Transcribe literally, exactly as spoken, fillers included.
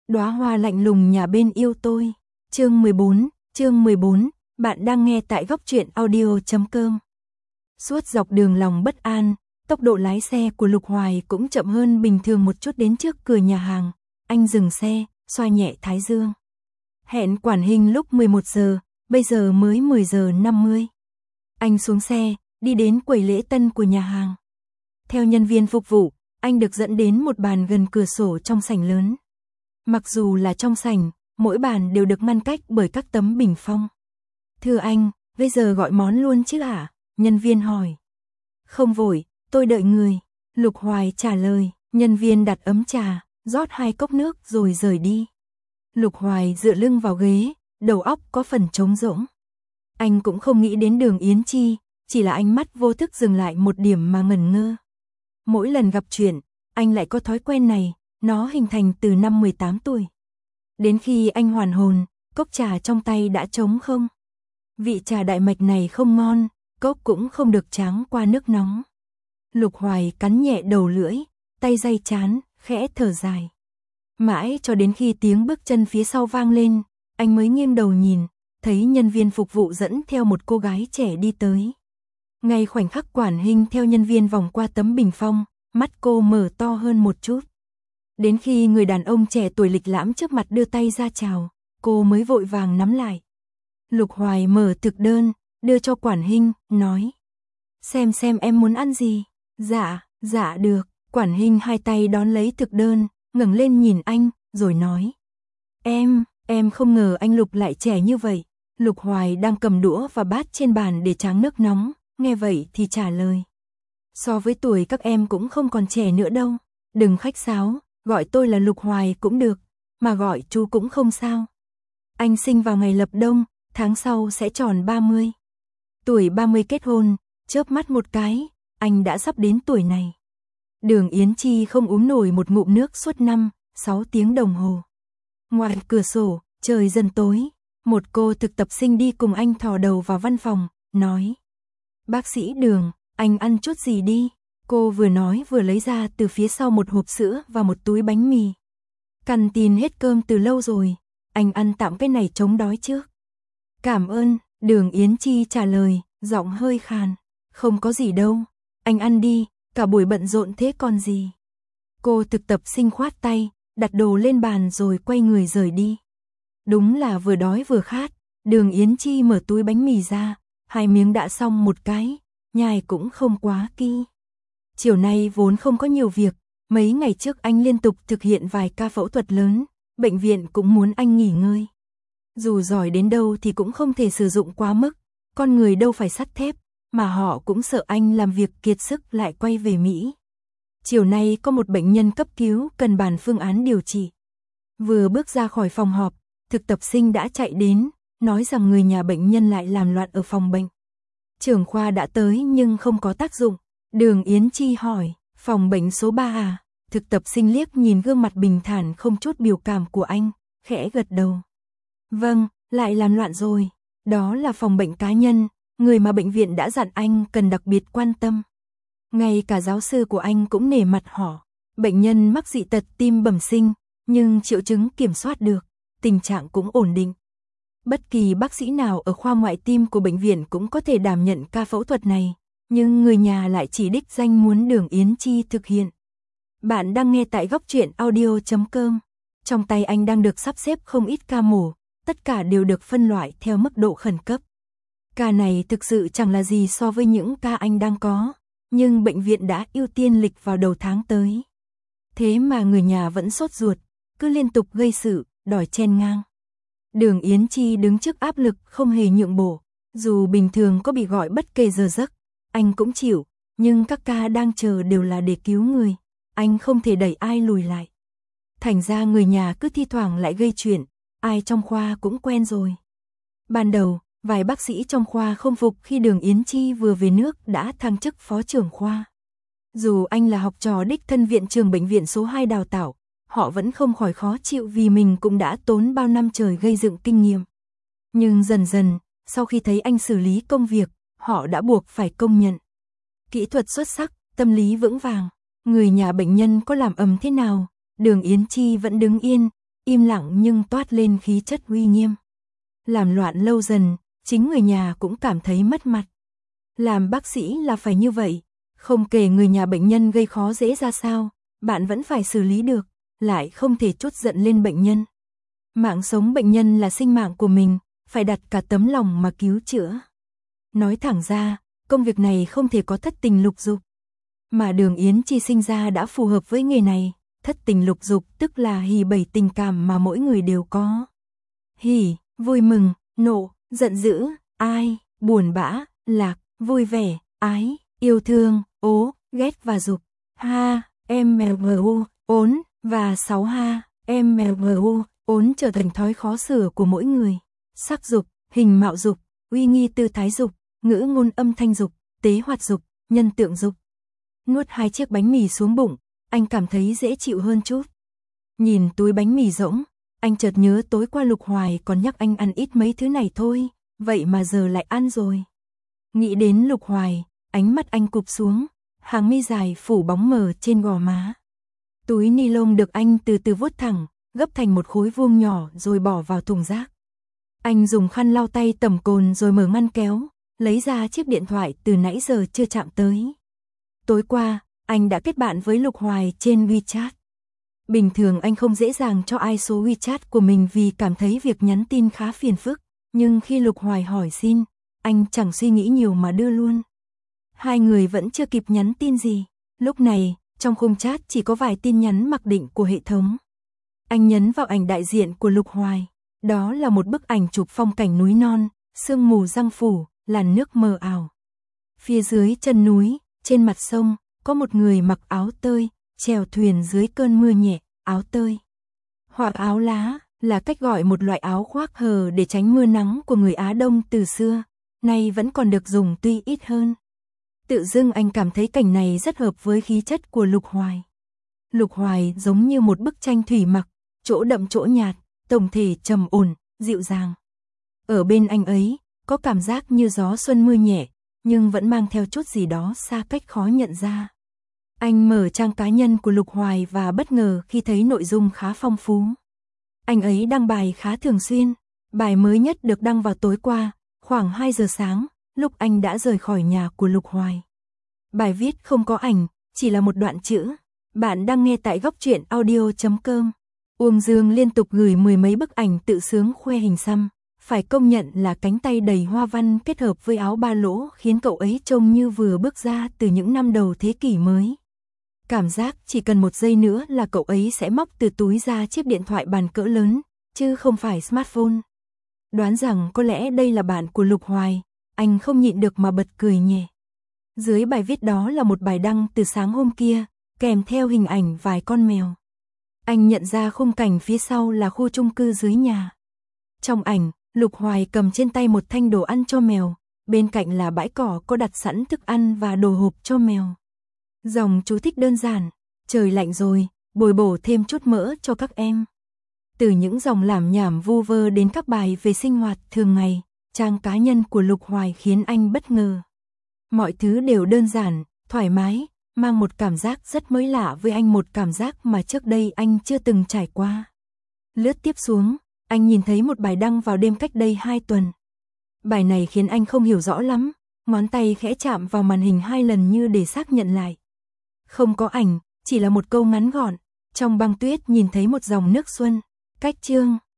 Đóa hoa lạnh lùng nhà bên yêu tôi. Chương mười bốn, chương mười bốn, bạn đang nghe tại góc truyện audio chấm com. Suốt dọc đường lòng bất an, tốc độ lái xe của Lục Hoài cũng chậm hơn bình thường một chút. Đến trước cửa nhà hàng, anh dừng xe, xoa nhẹ thái dương. Hẹn quản hình lúc mười một giờ, bây giờ mới mười giờ năm mươi. Anh xuống xe, đi đến quầy lễ tân của nhà hàng. Theo nhân viên phục vụ, anh được dẫn đến một bàn gần cửa sổ trong sảnh lớn. Mặc dù là trong sảnh, mỗi bàn đều được ngăn cách bởi các tấm bình phong. Thưa anh, bây giờ gọi món luôn chứ ạ? À? Nhân viên hỏi. Không vội, tôi đợi người. Lục Hoài trả lời. Nhân viên đặt ấm trà, rót hai cốc nước rồi rời đi. Lục Hoài dựa lưng vào ghế, đầu óc có phần trống rỗng. Anh cũng không nghĩ đến Đường Yến Chi, chỉ là ánh mắt vô thức dừng lại một điểm mà ngẩn ngơ. Mỗi lần gặp chuyện, anh lại có thói quen này, nó hình thành từ năm mười tám tuổi. Đến khi anh hoàn hồn, cốc trà trong tay đã trống không. Vị trà đại mạch này không ngon, cốc cũng không được tráng qua nước nóng. Lục Hoài cắn nhẹ đầu lưỡi, tay day chán, khẽ thở dài. Mãi cho đến khi tiếng bước chân phía sau vang lên, anh mới nghiêng đầu nhìn, thấy nhân viên phục vụ dẫn theo một cô gái trẻ đi tới. Ngay khoảnh khắc quản hình theo nhân viên vòng qua tấm bình phong, mắt cô mở to hơn một chút. Đến khi người đàn ông trẻ tuổi lịch lãm trước mặt đưa tay ra chào, cô mới vội vàng nắm lại. Lục Hoài mở thực đơn, đưa cho quản hình, nói. Xem xem em muốn ăn gì? Dạ, dạ được. Quản hình hai tay đón lấy thực đơn, ngẩng lên nhìn anh, rồi nói. Em, em không ngờ anh Lục lại trẻ như vậy. Lục Hoài đang cầm đũa và bát trên bàn để tráng nước nóng, nghe vậy thì trả lời. So với tuổi các em cũng không còn trẻ nữa đâu. Đừng khách sáo, gọi tôi là Lục Hoài cũng được, mà gọi chú cũng không sao. Anh sinh vào ngày lập đông, tháng sau sẽ tròn ba mươi. Tuổi ba mươi kết hôn, chớp mắt một cái, anh đã sắp đến tuổi này. Đường Yến Chi không uống nổi một ngụm nước suốt năm, sáu tiếng đồng hồ. Ngoài cửa sổ, trời dần tối, một cô thực tập sinh đi cùng anh thò đầu vào văn phòng, nói. Bác sĩ Đường, anh ăn chút gì đi? Cô vừa nói vừa lấy ra từ phía sau một hộp sữa và một túi bánh mì. Canteen hết cơm từ lâu rồi, anh ăn tạm cái này chống đói trước. Cảm ơn, Đường Yến Chi trả lời, giọng hơi khàn. Không có gì đâu, anh ăn đi, cả buổi bận rộn thế còn gì. Cô thực tập sinh khoát tay, đặt đồ lên bàn rồi quay người rời đi. Đúng là vừa đói vừa khát, Đường Yến Chi mở túi bánh mì ra, hai miếng đã xong một cái, nhai cũng không quá kỹ. Chiều nay vốn không có nhiều việc, mấy ngày trước anh liên tục thực hiện vài ca phẫu thuật lớn, bệnh viện cũng muốn anh nghỉ ngơi. Dù giỏi đến đâu thì cũng không thể sử dụng quá mức, con người đâu phải sắt thép, mà họ cũng sợ anh làm việc kiệt sức lại quay về Mỹ. Chiều nay có một bệnh nhân cấp cứu cần bàn phương án điều trị. Vừa bước ra khỏi phòng họp, thực tập sinh đã chạy đến, nói rằng người nhà bệnh nhân lại làm loạn ở phòng bệnh. Trưởng khoa đã tới nhưng không có tác dụng. Đường Yến Chi hỏi, phòng bệnh số ba à? Thực tập sinh liếc nhìn gương mặt bình thản không chút biểu cảm của anh, khẽ gật đầu. Vâng, lại làm loạn rồi. Đó là phòng bệnh cá nhân, người mà bệnh viện đã dặn anh cần đặc biệt quan tâm. Ngay cả giáo sư của anh cũng nể mặt họ. Bệnh nhân mắc dị tật tim bẩm sinh, nhưng triệu chứng kiểm soát được, tình trạng cũng ổn định. Bất kỳ bác sĩ nào ở khoa ngoại tim của bệnh viện cũng có thể đảm nhận ca phẫu thuật này, nhưng người nhà lại chỉ đích danh muốn Đường Yến Chi thực hiện. Bạn đang nghe tại góc truyện audio chấm com. Trong tay anh đang được sắp xếp không ít ca mổ, tất cả đều được phân loại theo mức độ khẩn cấp. Ca này thực sự chẳng là gì so với những ca anh đang có, nhưng bệnh viện đã ưu tiên lịch vào đầu tháng tới. Thế mà người nhà vẫn sốt ruột, cứ liên tục gây sự, đòi chen ngang. Đường Yến Chi đứng trước áp lực không hề nhượng bộ, dù bình thường có bị gọi bất kể giờ giấc, anh cũng chịu, nhưng các ca đang chờ đều là để cứu người, anh không thể đẩy ai lùi lại. Thành ra người nhà cứ thi thoảng lại gây chuyện, ai trong khoa cũng quen rồi. Ban đầu, vài bác sĩ trong khoa không phục khi Đường Yến Chi vừa về nước đã thăng chức phó trưởng khoa. Dù anh là học trò đích thân viện trưởng bệnh viện số hai đào tạo, họ vẫn không khỏi khó chịu vì mình cũng đã tốn bao năm trời gây dựng kinh nghiệm. Nhưng dần dần, sau khi thấy anh xử lý công việc, họ đã buộc phải công nhận. Kỹ thuật xuất sắc, tâm lý vững vàng, người nhà bệnh nhân có làm ầm thế nào, Đường Yến Chi vẫn đứng yên, im lặng nhưng toát lên khí chất uy nghiêm. Làm loạn lâu dần, chính người nhà cũng cảm thấy mất mặt. Làm bác sĩ là phải như vậy, không kể người nhà bệnh nhân gây khó dễ ra sao, bạn vẫn phải xử lý được, lại không thể trút giận lên bệnh nhân. Mạng sống bệnh nhân là sinh mạng của mình, phải đặt cả tấm lòng mà cứu chữa. Nói thẳng ra, công việc này không thể có thất tình lục dục. Mà Đường Yến Chi sinh ra đã phù hợp với nghề này, thất tình lục dục tức là hỉ bảy tình cảm mà mỗi người đều có. Hỉ, vui mừng, nộ, giận dữ, ai, buồn bã, lạc, vui vẻ, ái, yêu thương, ố, ghét và dục. Ha, em mgu, ốn, và sáu ha, em mgu, ốn trở thành thói khó sửa của mỗi người. Sắc dục, hình mạo dục, uy nghi tư thái dục, ngữ ngôn âm thanh dục, tế hoạt dục, nhân tượng dục. Nuốt hai chiếc bánh mì xuống bụng, anh cảm thấy dễ chịu hơn chút. Nhìn túi bánh mì rỗng, anh chợt nhớ tối qua Lục Hoài còn nhắc anh ăn ít mấy thứ này thôi, vậy mà giờ lại ăn rồi. Nghĩ đến Lục Hoài, ánh mắt anh cụp xuống, hàng mi dài phủ bóng mờ trên gò má. Túi ni lông được anh từ từ vuốt thẳng, gấp thành một khối vuông nhỏ rồi bỏ vào thùng rác. Anh dùng khăn lau tay tẩm cồn rồi mở ngăn kéo, lấy ra chiếc điện thoại từ nãy giờ chưa chạm tới. Tối qua, anh đã kết bạn với Lục Hoài trên WeChat. Bình thường anh không dễ dàng cho ai số WeChat của mình vì cảm thấy việc nhắn tin khá phiền phức, nhưng khi Lục Hoài hỏi xin, anh chẳng suy nghĩ nhiều mà đưa luôn. Hai người vẫn chưa kịp nhắn tin gì, lúc này, trong khung chat chỉ có vài tin nhắn mặc định của hệ thống. Anh nhấn vào ảnh đại diện của Lục Hoài, đó là một bức ảnh chụp phong cảnh núi non, sương mù giăng phủ, làn nước mờ ảo. Phía dưới chân núi, trên mặt sông, có một người mặc áo tơi, chèo thuyền dưới cơn mưa nhẹ, áo tơi. Hoặc áo lá, là cách gọi một loại áo khoác hờ để tránh mưa nắng của người Á Đông từ xưa, nay vẫn còn được dùng tuy ít hơn. Tự dưng anh cảm thấy cảnh này rất hợp với khí chất của Lục Hoài. Lục Hoài giống như một bức tranh thủy mặc, chỗ đậm chỗ nhạt, tổng thể trầm ổn, dịu dàng. Ở bên anh ấy, có cảm giác như gió xuân mưa nhẹ, nhưng vẫn mang theo chút gì đó xa cách khó nhận ra. Anh mở trang cá nhân của Lục Hoài và bất ngờ khi thấy nội dung khá phong phú. Anh ấy đăng bài khá thường xuyên, bài mới nhất được đăng vào tối qua, khoảng hai giờ sáng, lúc anh đã rời khỏi nhà của Lục Hoài. Bài viết không có ảnh, chỉ là một đoạn chữ. Bạn đang nghe tại góc truyện audio chấm com. Uông Dương liên tục gửi mười mấy bức ảnh tự sướng khoe hình xăm. Phải công nhận là cánh tay đầy hoa văn kết hợp với áo ba lỗ khiến cậu ấy trông như vừa bước ra từ những năm đầu thế kỷ mới. Cảm giác chỉ cần một giây nữa là cậu ấy sẽ móc từ túi ra chiếc điện thoại bàn cỡ lớn, chứ không phải smartphone. Đoán rằng có lẽ đây là bạn của Lục Hoài, anh không nhịn được mà bật cười nhẹ. Dưới bài viết đó là một bài đăng từ sáng hôm kia, kèm theo hình ảnh vài con mèo. Anh nhận ra khung cảnh phía sau là khu chung cư dưới nhà. Trong ảnh, Lục Hoài cầm trên tay một thanh đồ ăn cho mèo, bên cạnh là bãi cỏ có đặt sẵn thức ăn và đồ hộp cho mèo. Dòng chú thích đơn giản, trời lạnh rồi, bồi bổ thêm chút mỡ cho các em. Từ những dòng lảm nhảm vu vơ đến các bài về sinh hoạt thường ngày, trang cá nhân của Lục Hoài khiến anh bất ngờ. Mọi thứ đều đơn giản, thoải mái, mang một cảm giác rất mới lạ với anh, một cảm giác mà trước đây anh chưa từng trải qua. Lướt tiếp xuống, anh nhìn thấy một bài đăng vào đêm cách đây hai tuần. Bài này khiến anh không hiểu rõ lắm, ngón tay khẽ chạm vào màn hình hai lần như để xác nhận lại. Không có ảnh, chỉ là một câu ngắn gọn, trong băng tuyết nhìn thấy một dòng nước xuân, cách chương,